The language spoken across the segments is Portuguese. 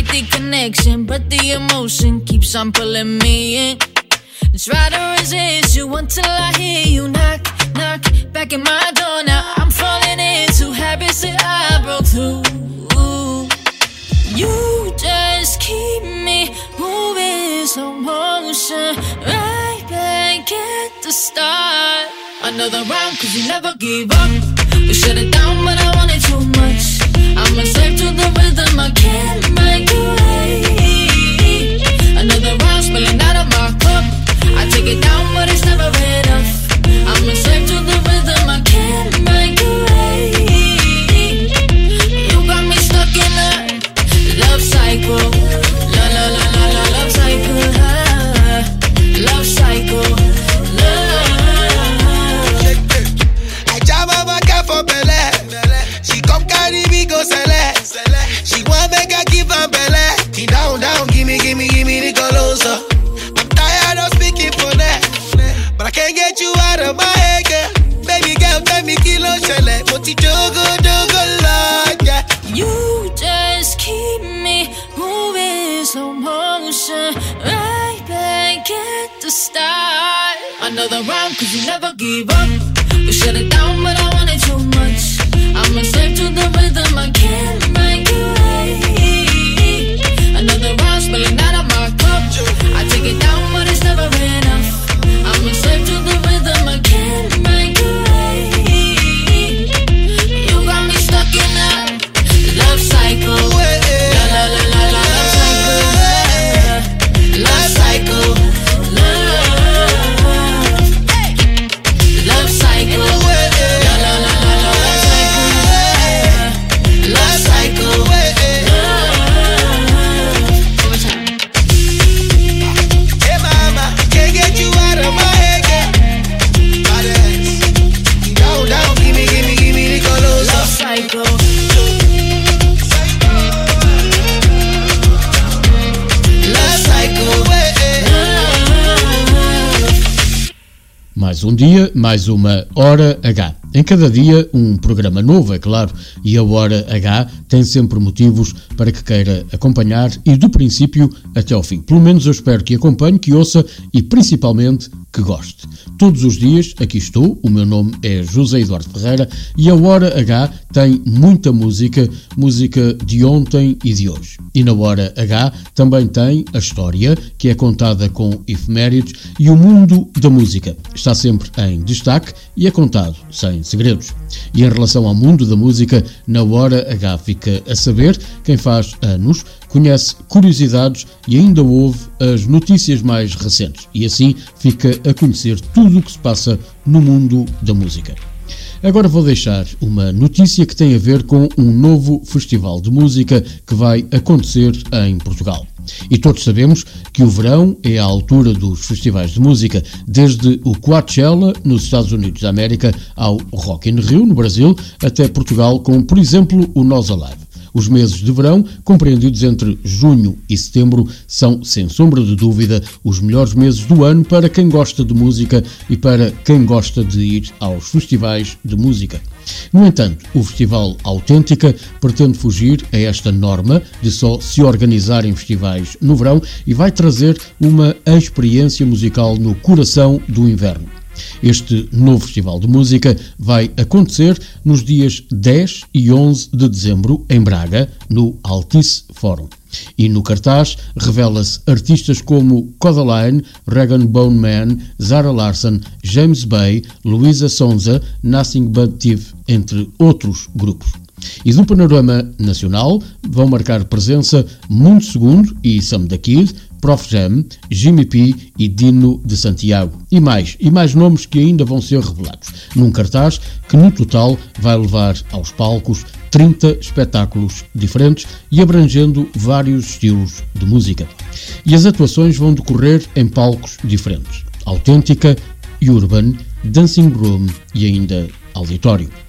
like the connection, but the emotion keeps on pulling me in. Try to resist you until I hear you knock, knock back at my door. Now I'm falling into habits that I broke through. You just keep me moving slow motion, right back at the start. Another round, cause you never give up. You shut it down, but I want it too much. I'm a slave to the rhythm, I can't make it right. Another round, spilling out of my cup. I take it down, but it's never enough. I'm a slave to the rhythm, I can't make it right. You got me stuck in a love cycle. La la la la la, love cycle. Love cycle. I jam on my car for Bele. She come carry me go select. She want make I give her Bele. Down, down, gimme the colosa. I'm tired of speaking for that, but I can't get you out of my head, girl. Baby girl, tell me kilo shele. Moti jogo like yeah. You just keep me moving slow motion, right back at the start. Another round, cause you never give up. You shut it down, but I want it too much. I'm a slave to the rhythm, I can't make it right. Another round, spilling out of my cup. I take it down, but it's never enough. I'm a slave to the rhythm, I can't make it right. You got me stuck in a love cycle. La la la la la, love cycle. Love cycle. Love cycle. La la la la la, love cycle. Love cycle. Hey mama, can't get you out of my head, girl. Down, down, gimme the colosa. Love cycle. Mais um dia, mais uma Hora H. Em cada dia, um programa novo, é claro, e a Hora H tem sempre motivos para que queira acompanhar e do princípio até ao fim. Pelo menos eu espero que acompanhe, que ouça e principalmente que goste. Todos os dias aqui estou, o meu nome é José Eduardo Ferreira e a Hora H tem muita música, música de ontem e de hoje. E na Hora H também tem a história, que é contada com efemérides, e o mundo da música está sempre em destaque e é contado sem segredos. E em relação ao mundo da música, na Hora H fica a saber quem faz anos, conhece curiosidades e ainda ouve as notícias mais recentes. E assim fica a conhecer tudo o que se passa no mundo da música. Agora vou deixar uma notícia que tem a ver com um novo festival de música que vai acontecer em Portugal. E todos sabemos que o verão é a altura dos festivais de música, desde o Coachella, nos Estados Unidos da América, ao Rock in Rio, no Brasil, até Portugal, com, por exemplo, o Nós Alive. Os meses de verão, compreendidos entre junho e setembro, são, sem sombra de dúvida, os melhores meses do ano para quem gosta de música e para quem gosta de ir aos festivais de música. No entanto, o Festival Autêntica pretende fugir a esta norma de só se organizar em festivais no verão e vai trazer uma experiência musical no coração do inverno. Este novo festival de música vai acontecer nos dias 10 e 11 de dezembro em Braga, no Altice Fórum. E no cartaz revela-se artistas como Codaline, Rag & Bone Man, Zara Larsson, James Bay, Luísa Sonza, Nothing But Thief, entre outros grupos. E do panorama nacional vão marcar presença Mundo Segundo e Sam da Kid, Prof Jam, Jimmy P e Dino de Santiago. E mais nomes que ainda vão ser revelados, num cartaz que no total vai levar aos palcos 30 espetáculos diferentes e abrangendo vários estilos de música. E as atuações vão decorrer em palcos diferentes: Autêntica, Urban, Dancing Room e ainda Auditório.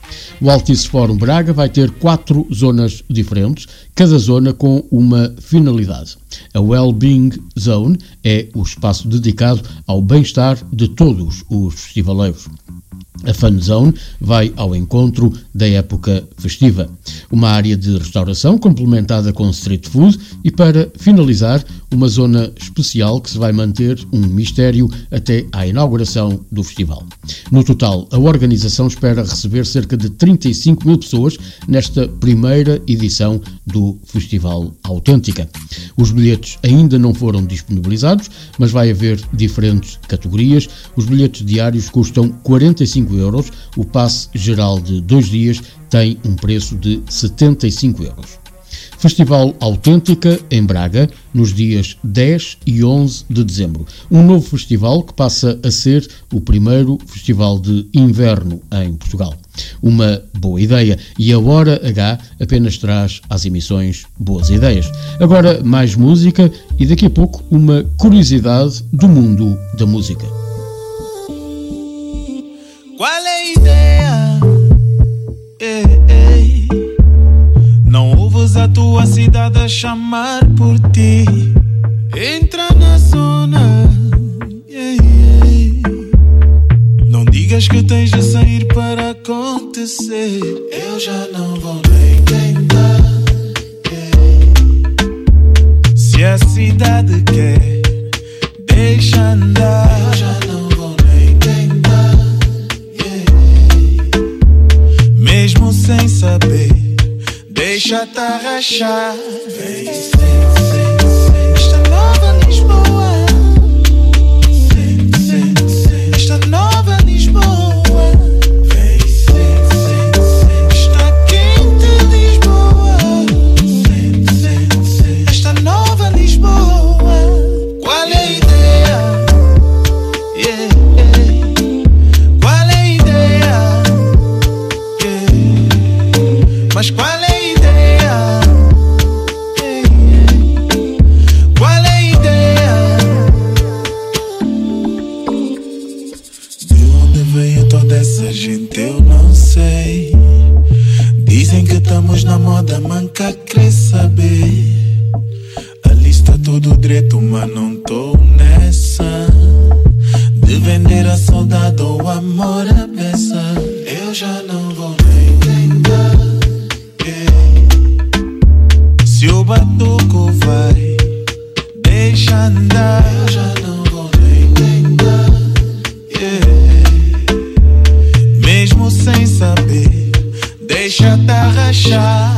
O Altice Fórum Braga vai ter 4 zonas diferentes, cada zona com uma finalidade. A Wellbeing Zone é o espaço dedicado ao bem-estar de todos os festivaleiros. A Fun Zone vai ao encontro da época festiva. Uma área de restauração complementada com street food e, para finalizar, uma zona especial que se vai manter um mistério até à inauguração do festival. No total, a organização espera receber cerca de 35 mil pessoas nesta primeira edição do Festival Autêntica. Os bilhetes ainda não foram disponibilizados, mas vai haver diferentes categorias. Os bilhetes diários custam 45 euros, o passe geral de 2 dias tem um preço de 75 euros. Festival Autêntica em Braga, nos dias 10 e 11 de dezembro. Um novo festival que passa a ser o primeiro festival de inverno em Portugal. Uma boa ideia, e a Hora H apenas traz às emissões boas ideias. Agora mais música e daqui a pouco uma curiosidade do mundo da música. Qual é a ideia? Não ouves a tua cidade a chamar por ti. Entra na zona. Não digas que tens de sair para acontecer. Eu já não vou nem tentar. Se a cidade quer, deixa andar. Eu já não vou nem tentar. Mesmo sem saber, deixa-te arrachar. Vem, esta nova Lisboa. Esta nova Lisboa. Vem, está quente Lisboa. Esta nova Lisboa. Qual é a ideia? Qual é a ideia? Mas qual é a ideia? Qual é a ideia? De onde veio toda essa gente eu não sei. Dizem que estamos na moda, manca quer saber. A lista todo direito, mas não tô nessa de vender a saudade ou amor à beça. Eu já não vou nem tentar. Se o batuco vai, deixa andar. Eu já não vou nem tentar. Mesmo sem saber, deixa-te arrachar.